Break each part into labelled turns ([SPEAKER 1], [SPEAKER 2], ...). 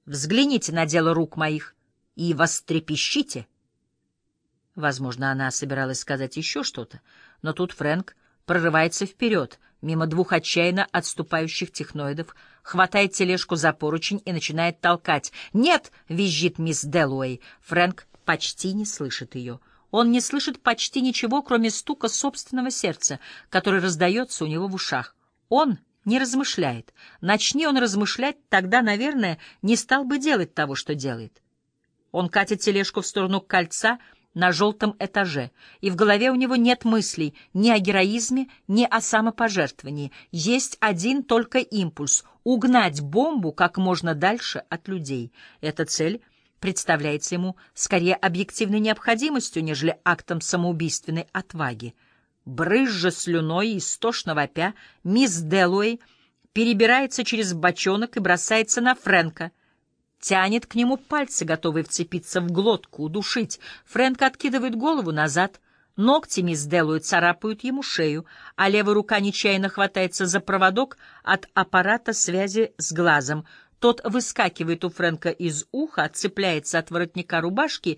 [SPEAKER 1] Взгляните на дело рук моих и вострепещите. Возможно, она собиралась сказать еще что-то, но тут Фрэнк прорывается вперед, мимо двух отчаянно отступающих техноидов, хватает тележку за поручень и начинает толкать. «Нет!» — визжит мисс Дэллоуэй. Фрэнк почти не слышит ее. Он не слышит почти ничего, кроме стука собственного сердца, который раздается у него в ушах. Он не размышляет. Начни он размышлять, тогда, наверное, не стал бы делать того, что делает. Он катит тележку в сторону кольца на желтом этаже, и в голове у него нет мыслей ни о героизме, ни о самопожертвовании. Есть один только импульс — угнать бомбу как можно дальше от людей. Эта цель представляется ему скорее объективной необходимостью, нежели актом самоубийственной отваги. Брызжа слюной и истошно вопя, мисс Дэллоуэй перебирается через бочонок и бросается на Фрэнка. Тянет к нему пальцы, готовые вцепиться в глотку, удушить. Фрэнк откидывает голову назад. Ногти мисс Дэллоуэй царапают ему шею, а левая рука нечаянно хватается за проводок от аппарата связи с глазом. Тот выскакивает у Фрэнка из уха, отцепляется от воротника рубашки,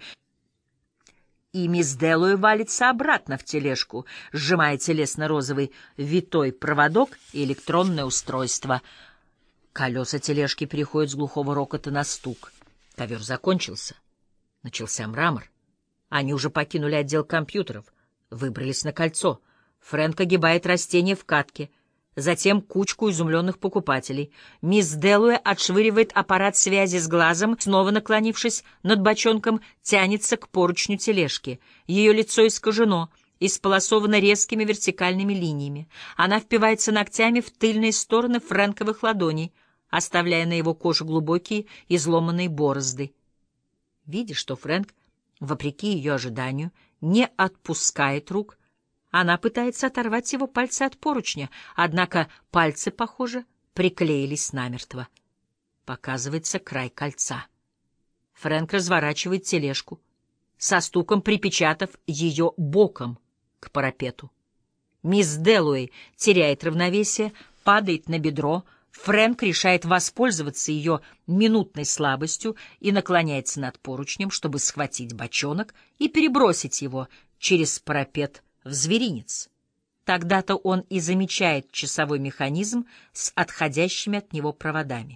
[SPEAKER 1] и мисс Дэллоуэй валится обратно в тележку, сжимая телесно-розовый витой проводок и электронное устройство. Колеса тележки переходят с глухого рокота на стук. Ковер закончился. Начался мрамор. Они уже покинули отдел компьютеров, выбрались на кольцо. Фрэнк огибает растение в катке, затем кучку изумленных покупателей. Мисс Дэллоуэй отшвыривает аппарат связи с глазом, снова наклонившись над бочонком, тянется к поручню тележки. Ее лицо искажено, исполосовано резкими вертикальными линиями. Она впивается ногтями в тыльные стороны Фрэнковых ладоней, оставляя на его коже глубокие изломанные борозды. Видя, что Фрэнк, вопреки ее ожиданию, не отпускает рук, она пытается оторвать его пальцы от поручня, однако пальцы, похоже, приклеились намертво. Показывается край кольца. Фрэнк разворачивает тележку, со стуком припечатав ее боком к парапету. Мисс Дэллоуэй теряет равновесие, падает на бедро. Фрэнк решает воспользоваться ее минутной слабостью и наклоняется над поручнем, чтобы схватить бочонок и перебросить его через парапет в зверинец. Тогда-то он и замечает часовой механизм с отходящими от него проводами.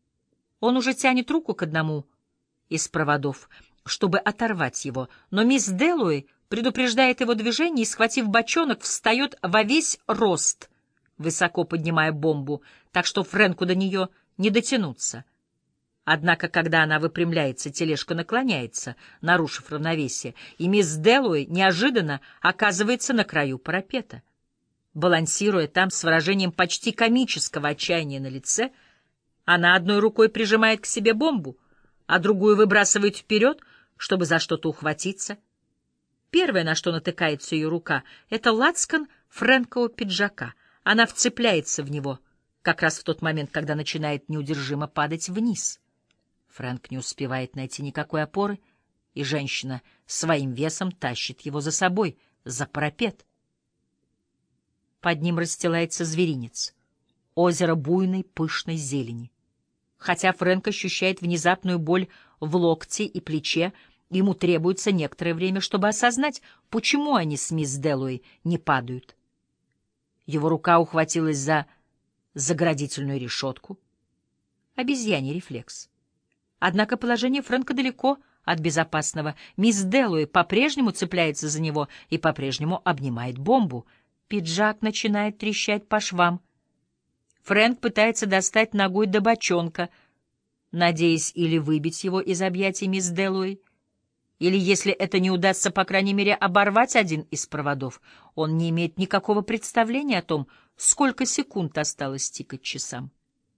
[SPEAKER 1] Он уже тянет руку к одному из проводов, чтобы оторвать его, но мисс Дэллоуэй предупреждает его движение и, схватив бочонок, встает во весь рост, высоко поднимая бомбу, так что Фрэнку до нее не дотянуться. Однако, когда она выпрямляется, тележка наклоняется, нарушив равновесие, и мисс Дэллоуэй неожиданно оказывается на краю парапета. Балансируя там с выражением почти комического отчаяния на лице, она одной рукой прижимает к себе бомбу, а другую выбрасывает вперед, чтобы за что-то ухватиться. Первое, на что натыкается ее рука, — это лацкан Фрэнкового пиджака. Она вцепляется в него как раз в тот момент, когда начинает неудержимо падать вниз. Фрэнк не успевает найти никакой опоры, и женщина своим весом тащит его за собой, за парапет. Под ним расстилается зверинец, озеро буйной пышной зелени. Хотя Фрэнк ощущает внезапную боль в локте и плече, ему требуется некоторое время, чтобы осознать, почему они с мисс Дэллоуэй не падают. Его рука ухватилась за заградительную решетку. Обезьяний рефлекс. Однако положение Фрэнка далеко от безопасного. Мисс Дэллоуэй по-прежнему цепляется за него и по-прежнему обнимает бомбу. Пиджак начинает трещать по швам. Фрэнк пытается достать ногой до бочонка, надеясь или выбить его из объятий мисс Дэллоуэй, или, если это не удастся, по крайней мере, оборвать один из проводов. Он не имеет никакого представления о том, сколько секунд осталось тикать часам.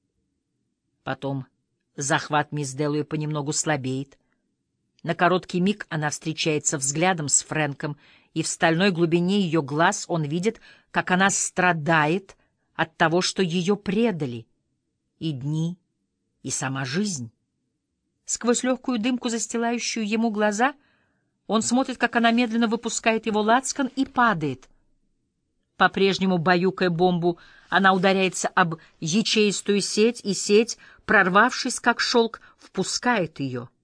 [SPEAKER 1] Потом захват мисс Дэллоуэй понемногу слабеет. На короткий миг она встречается взглядом с Фрэнком, и в стальной глубине ее глаз он видит, как она страдает от того, что ее предали. И дни, и сама жизнь. Сквозь легкую дымку, застилающую ему глаза, он смотрит, как она медленно выпускает его лацкан и падает. По-прежнему баюкая бомбу, Она ударяется об ячеистую сеть, и сеть, прорвавшись как шелк, впускает ее.